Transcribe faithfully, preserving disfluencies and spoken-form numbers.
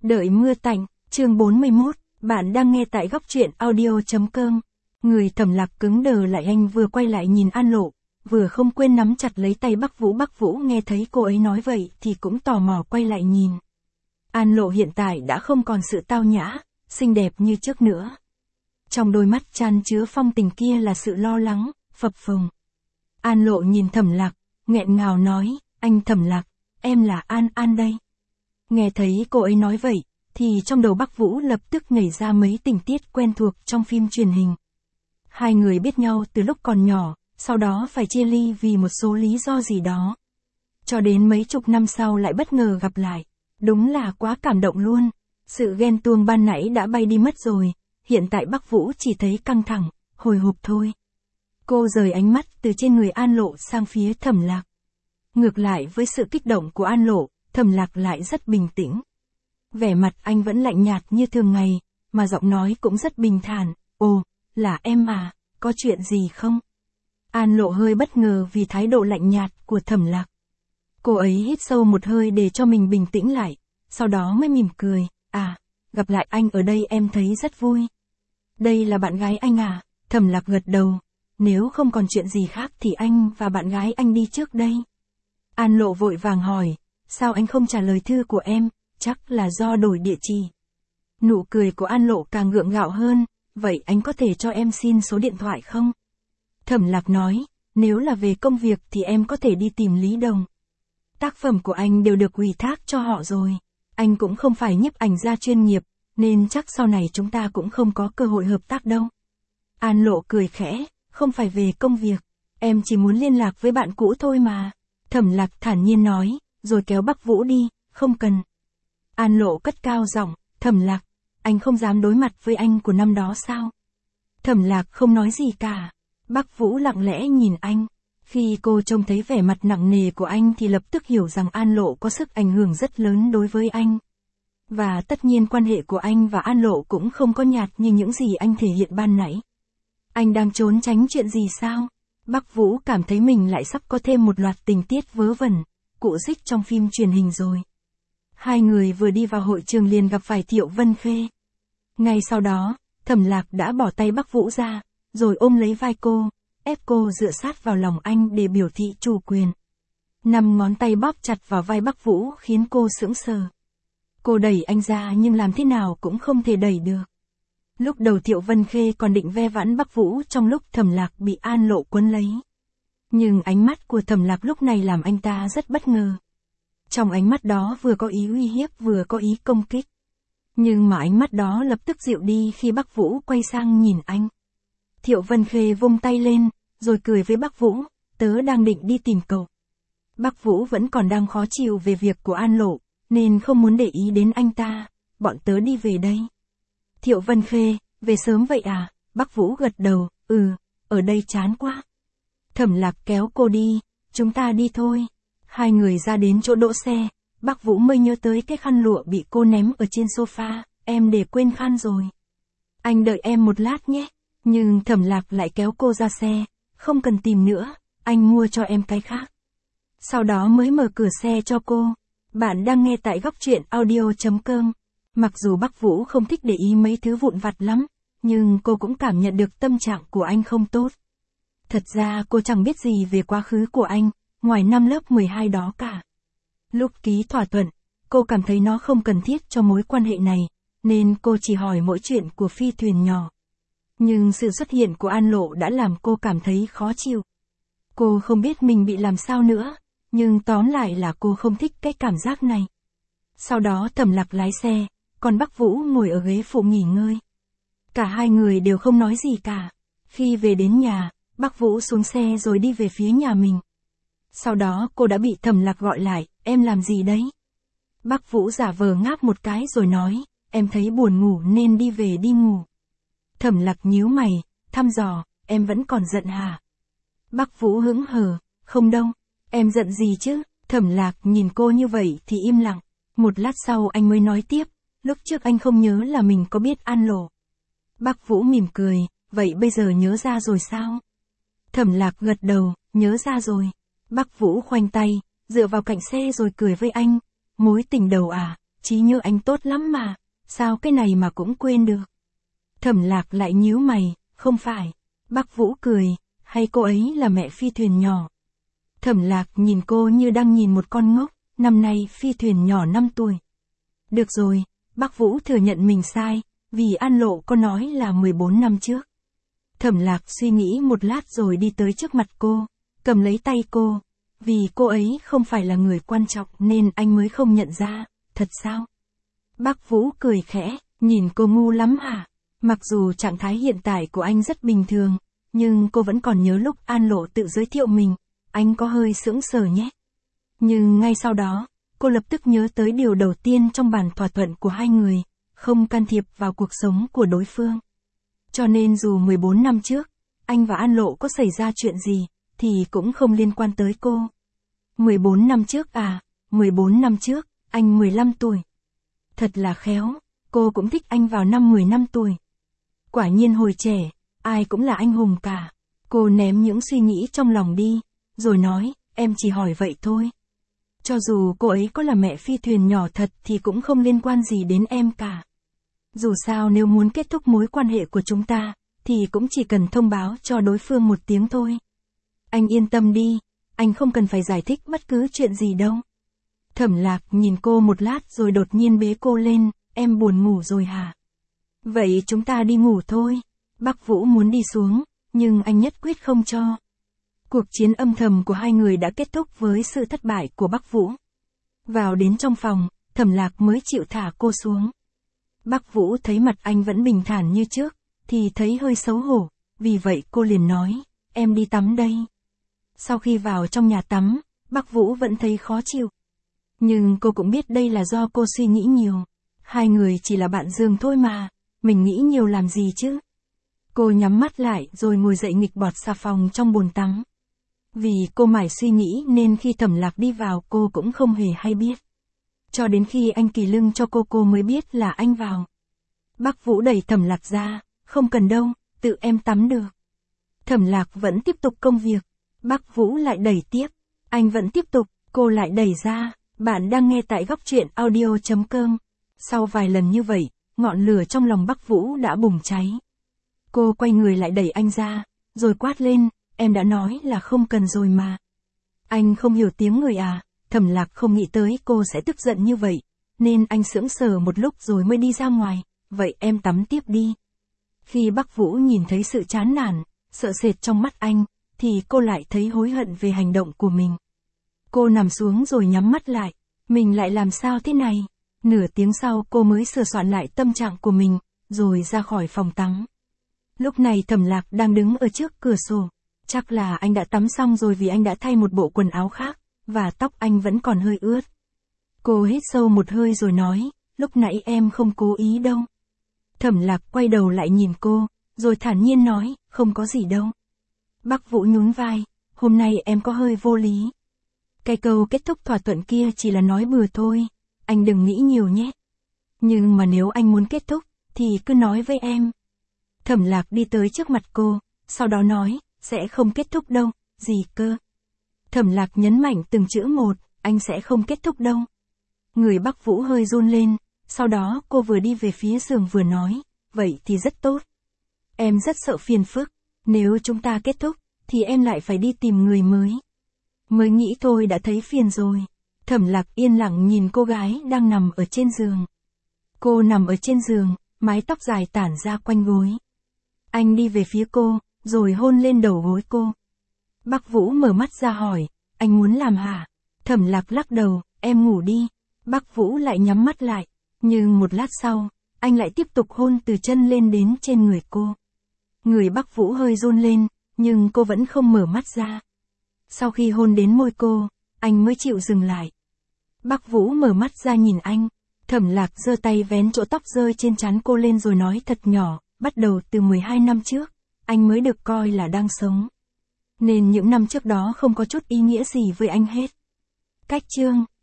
Đợi mưa tạnh, chương bốn mươi mốt, bạn đang nghe tại góc truyện audio.com. Người Thẩm Lạc cứng đờ lại, anh vừa quay lại nhìn An Lộ, vừa không quên nắm chặt lấy tay Bắc Vũ. Bắc Vũ nghe thấy cô ấy nói vậy thì cũng tò mò quay lại nhìn. An Lộ hiện tại đã không còn sự tao nhã, xinh đẹp như trước nữa. Trong đôi mắt chan chứa phong tình kia là sự lo lắng, phập phồng. An Lộ nhìn Thẩm Lạc, nghẹn ngào nói, anh Thẩm Lạc, em là An An đây. Nghe thấy cô ấy nói vậy, thì trong đầu Bắc Vũ lập tức nhảy ra mấy tình tiết quen thuộc trong phim truyền hình. Hai người biết nhau từ lúc còn nhỏ, sau đó phải chia ly vì một số lý do gì đó. Cho đến mấy chục năm sau lại bất ngờ gặp lại. Đúng là quá cảm động luôn. Sự ghen tuông ban nãy đã bay đi mất rồi, hiện tại Bắc Vũ chỉ thấy căng thẳng, hồi hộp thôi. Cô rời ánh mắt từ trên người An Lộ sang phía Thẩm Lạc. Ngược lại với sự kích động của An Lộ, Thẩm Lạc lại rất bình tĩnh. Vẻ mặt anh vẫn lạnh nhạt như thường ngày, mà giọng nói cũng rất bình thản. Ồ, là em à, có chuyện gì không? An Lộ hơi bất ngờ vì thái độ lạnh nhạt của Thẩm Lạc. Cô ấy hít sâu một hơi để cho mình bình tĩnh lại, sau đó mới mỉm cười. À, gặp lại anh ở đây em thấy rất vui. Đây là bạn gái anh à? Thẩm Lạc gật đầu. Nếu không còn chuyện gì khác thì anh và bạn gái anh đi trước đây. An Lộ vội vàng hỏi, sao anh không trả lời thư của em, chắc là do đổi địa chỉ. Nụ cười của An Lộ càng gượng gạo hơn, vậy anh có thể cho em xin số điện thoại không? Thẩm Lạc nói, nếu là về công việc thì em có thể đi tìm Lý Đồng. Tác phẩm của anh đều được ủy thác cho họ rồi. Anh cũng không phải nhiếp ảnh gia chuyên nghiệp, nên chắc sau này chúng ta cũng không có cơ hội hợp tác đâu. An Lộ cười khẽ, không phải về công việc, em chỉ muốn liên lạc với bạn cũ thôi mà. Thẩm Lạc thản nhiên nói, rồi kéo Bắc Vũ đi, không cần. An Lộ cất cao giọng, Thẩm Lạc, anh không dám đối mặt với anh của năm đó sao? Thẩm Lạc không nói gì cả. Bắc Vũ lặng lẽ nhìn anh. Khi cô trông thấy vẻ mặt nặng nề của anh thì lập tức hiểu rằng An Lộ có sức ảnh hưởng rất lớn đối với anh. Và tất nhiên quan hệ của anh và An Lộ cũng không có nhạt như những gì anh thể hiện ban nãy. Anh đang trốn tránh chuyện gì sao? Bắc Vũ cảm thấy mình lại sắp có thêm một loạt tình tiết vớ vẩn, cụ dích trong phim truyền hình rồi. Hai người vừa đi vào hội trường liền gặp phải Thiệu Vân Khê. Ngay sau đó, Thẩm Lạc đã bỏ tay Bắc Vũ ra, rồi ôm lấy vai cô, ép cô dựa sát vào lòng anh để biểu thị chủ quyền. Năm ngón tay bóp chặt vào vai Bắc Vũ khiến cô sững sờ. Cô đẩy anh ra nhưng làm thế nào cũng không thể đẩy được. Lúc đầu Thiệu Vân Khê còn định ve vãn Bắc Vũ trong lúc Thẩm Lạc bị An Lộ quấn lấy. Nhưng ánh mắt của Thẩm Lạc lúc này làm anh ta rất bất ngờ. Trong ánh mắt đó vừa có ý uy hiếp vừa có ý công kích. Nhưng mà ánh mắt đó lập tức dịu đi khi Bắc Vũ quay sang nhìn anh. Thiệu Vân Khê vung tay lên, rồi cười với Bắc Vũ, tớ đang định đi tìm cậu. Bắc Vũ vẫn còn đang khó chịu về việc của An Lộ, nên không muốn để ý đến anh ta, bọn tớ đi về đây. Thiệu Vân Khê, về sớm vậy à? Bắc Vũ gật đầu, ừ, ở đây chán quá. Thẩm Lạc kéo cô đi, chúng ta đi thôi. Hai người ra đến chỗ đỗ xe, Bắc Vũ mới nhớ tới cái khăn lụa bị cô ném ở trên sofa, em để quên khăn rồi. Anh đợi em một lát nhé. Nhưng Thẩm Lạc lại kéo cô ra xe, không cần tìm nữa, anh mua cho em cái khác. Sau đó mới mở cửa xe cho cô. Bạn đang nghe tại góc truyện audio.com. Mặc dù Bắc Vũ không thích để ý mấy thứ vụn vặt lắm, nhưng cô cũng cảm nhận được tâm trạng của anh không tốt. Thật ra cô chẳng biết gì về quá khứ của anh, ngoài năm lớp mười hai đó cả. Lúc ký thỏa thuận, cô cảm thấy nó không cần thiết cho mối quan hệ này, nên cô chỉ hỏi mỗi chuyện của phi thuyền nhỏ. Nhưng sự xuất hiện của An Lộ đã làm cô cảm thấy khó chịu. Cô không biết mình bị làm sao nữa, nhưng tóm lại là cô không thích cái cảm giác này. Sau đó Thẩm Lạc lái xe, còn Bắc Vũ ngồi ở ghế phụ nghỉ ngơi. Cả hai người đều không nói gì cả. Khi về đến nhà, Bắc Vũ xuống xe rồi đi về phía nhà mình. Sau đó cô đã bị Thẩm Lạc gọi lại, em làm gì đấy? Bắc Vũ giả vờ ngáp một cái rồi nói, em thấy buồn ngủ nên đi về đi ngủ. Thẩm Lạc nhíu mày, thăm dò, em vẫn còn giận hả? Bắc Vũ hững hờ, không đâu, em giận gì chứ? Thẩm Lạc nhìn cô như vậy thì im lặng. Một lát sau anh mới nói tiếp, lúc trước anh không nhớ là mình có biết An Lộ. Bắc Vũ mỉm cười, vậy bây giờ nhớ ra rồi sao? Thẩm Lạc gật đầu, nhớ ra rồi. Bắc Vũ khoanh tay, dựa vào cạnh xe rồi cười với anh, mối tình đầu à, trí nhớ anh tốt lắm mà, sao cái này mà cũng quên được. Thẩm Lạc lại nhíu mày, không phải. Bắc Vũ cười, hay cô ấy là mẹ phi thuyền nhỏ. Thẩm Lạc nhìn cô như đang nhìn một con ngốc, năm nay phi thuyền nhỏ năm tuổi. Được rồi, Bắc Vũ thừa nhận mình sai, vì An Lộ có nói là mười bốn năm trước. Thẩm Lạc suy nghĩ một lát rồi đi tới trước mặt cô, cầm lấy tay cô. Vì cô ấy không phải là người quan trọng nên anh mới không nhận ra, thật sao? Bắc Vũ cười khẽ, nhìn cô ngu lắm hả? Mặc dù trạng thái hiện tại của anh rất bình thường, nhưng cô vẫn còn nhớ lúc An Lộ tự giới thiệu mình, anh có hơi sững sờ nhé. Nhưng ngay sau đó, cô lập tức nhớ tới điều đầu tiên trong bản thỏa thuận của hai người, không can thiệp vào cuộc sống của đối phương. Cho nên dù mười bốn năm trước, anh và An Lộ có xảy ra chuyện gì, thì cũng không liên quan tới cô. mười bốn năm trước à, mười bốn năm trước, anh mười lăm tuổi. Thật là khéo, cô cũng thích anh vào năm mười năm tuổi. Quả nhiên hồi trẻ, ai cũng là anh hùng cả. Cô ném những suy nghĩ trong lòng đi, rồi nói, em chỉ hỏi vậy thôi. Cho dù cô ấy có là mẹ phi thuyền nhỏ thật thì cũng không liên quan gì đến em cả. Dù sao nếu muốn kết thúc mối quan hệ của chúng ta, thì cũng chỉ cần thông báo cho đối phương một tiếng thôi. Anh yên tâm đi, anh không cần phải giải thích bất cứ chuyện gì đâu. Thẩm Lạc nhìn cô một lát rồi đột nhiên bế cô lên, em buồn ngủ rồi hả? Vậy chúng ta đi ngủ thôi. Bắc Vũ muốn đi xuống, nhưng anh nhất quyết không cho. Cuộc chiến âm thầm của hai người đã kết thúc với sự thất bại của Bắc Vũ. Vào đến trong phòng, Thẩm Lạc mới chịu thả cô xuống. Bắc Vũ thấy mặt anh vẫn bình thản như trước, thì thấy hơi xấu hổ, vì vậy cô liền nói, em đi tắm đây. Sau khi vào trong nhà tắm, Bắc Vũ vẫn thấy khó chịu. Nhưng cô cũng biết đây là do cô suy nghĩ nhiều. Hai người chỉ là bạn giường thôi mà, mình nghĩ nhiều làm gì chứ. Cô nhắm mắt lại rồi ngồi dậy nghịch bọt xà phòng trong bồn tắm. Vì cô mải suy nghĩ nên khi Thẩm Lạc đi vào cô cũng không hề hay biết. Cho đến khi anh kỳ lưng cho cô cô mới biết là anh vào. Bắc Vũ đẩy Thẩm Lạc ra, không cần đâu, tự em tắm được. Thẩm Lạc vẫn tiếp tục công việc. Bắc Vũ lại đẩy tiếp, anh vẫn tiếp tục, cô lại đẩy ra. Bạn đang nghe tại góc truyện audio chấm com. Sau vài lần như vậy, ngọn lửa trong lòng Bắc Vũ đã bùng cháy. Cô quay người lại đẩy anh ra, rồi quát lên, em đã nói là không cần rồi mà. Anh không hiểu tiếng người à? Thẩm Lạc không nghĩ tới cô sẽ tức giận như vậy, nên anh sững sờ một lúc rồi mới đi ra ngoài, vậy em tắm tiếp đi. Khi Bắc Vũ nhìn thấy sự chán nản, sợ sệt trong mắt anh, thì cô lại thấy hối hận về hành động của mình. Cô nằm xuống rồi nhắm mắt lại, mình lại làm sao thế này? Nửa tiếng sau cô mới sửa soạn lại tâm trạng của mình, rồi ra khỏi phòng tắm. Lúc này Thẩm Lạc đang đứng ở trước cửa sổ, chắc là anh đã tắm xong rồi vì anh đã thay một bộ quần áo khác, và tóc anh vẫn còn hơi ướt. Cô hít sâu một hơi rồi nói, lúc nãy em không cố ý đâu. Thẩm Lạc quay đầu lại nhìn cô, rồi thản nhiên nói, không có gì đâu. Bắc Vũ nhún vai, hôm nay em có hơi vô lý. Cái câu kết thúc thỏa thuận kia chỉ là nói bừa thôi, anh đừng nghĩ nhiều nhé. Nhưng mà nếu anh muốn kết thúc, thì cứ nói với em. Thẩm Lạc đi tới trước mặt cô, sau đó nói, sẽ không kết thúc đâu, gì cơ. Thẩm Lạc nhấn mạnh từng chữ một, anh sẽ không kết thúc đâu. Người Bắc Vũ hơi run lên, sau đó cô vừa đi về phía giường vừa nói, vậy thì rất tốt. Em rất sợ phiền phức, nếu chúng ta kết thúc, thì em lại phải đi tìm người mới. Mới nghĩ thôi đã thấy phiền rồi. Thẩm Lạc yên lặng nhìn cô gái đang nằm ở trên giường. Cô nằm ở trên giường, mái tóc dài tản ra quanh gối. Anh đi về phía cô, rồi hôn lên đầu gối cô. Bắc Vũ mở mắt ra hỏi, anh muốn làm hả? Thẩm Lạc lắc đầu, em ngủ đi. Bắc Vũ lại nhắm mắt lại, nhưng một lát sau, anh lại tiếp tục hôn từ chân lên đến trên người cô. Người Bắc Vũ hơi run lên, nhưng cô vẫn không mở mắt ra. Sau khi hôn đến môi cô, anh mới chịu dừng lại. Bắc Vũ mở mắt ra nhìn anh. Thẩm Lạc giơ tay vén chỗ tóc rơi trên trán cô lên rồi nói thật nhỏ, bắt đầu từ mười hai năm trước, anh mới được coi là đang sống. Nên những năm trước đó không có chút ý nghĩa gì với anh hết. Cách chương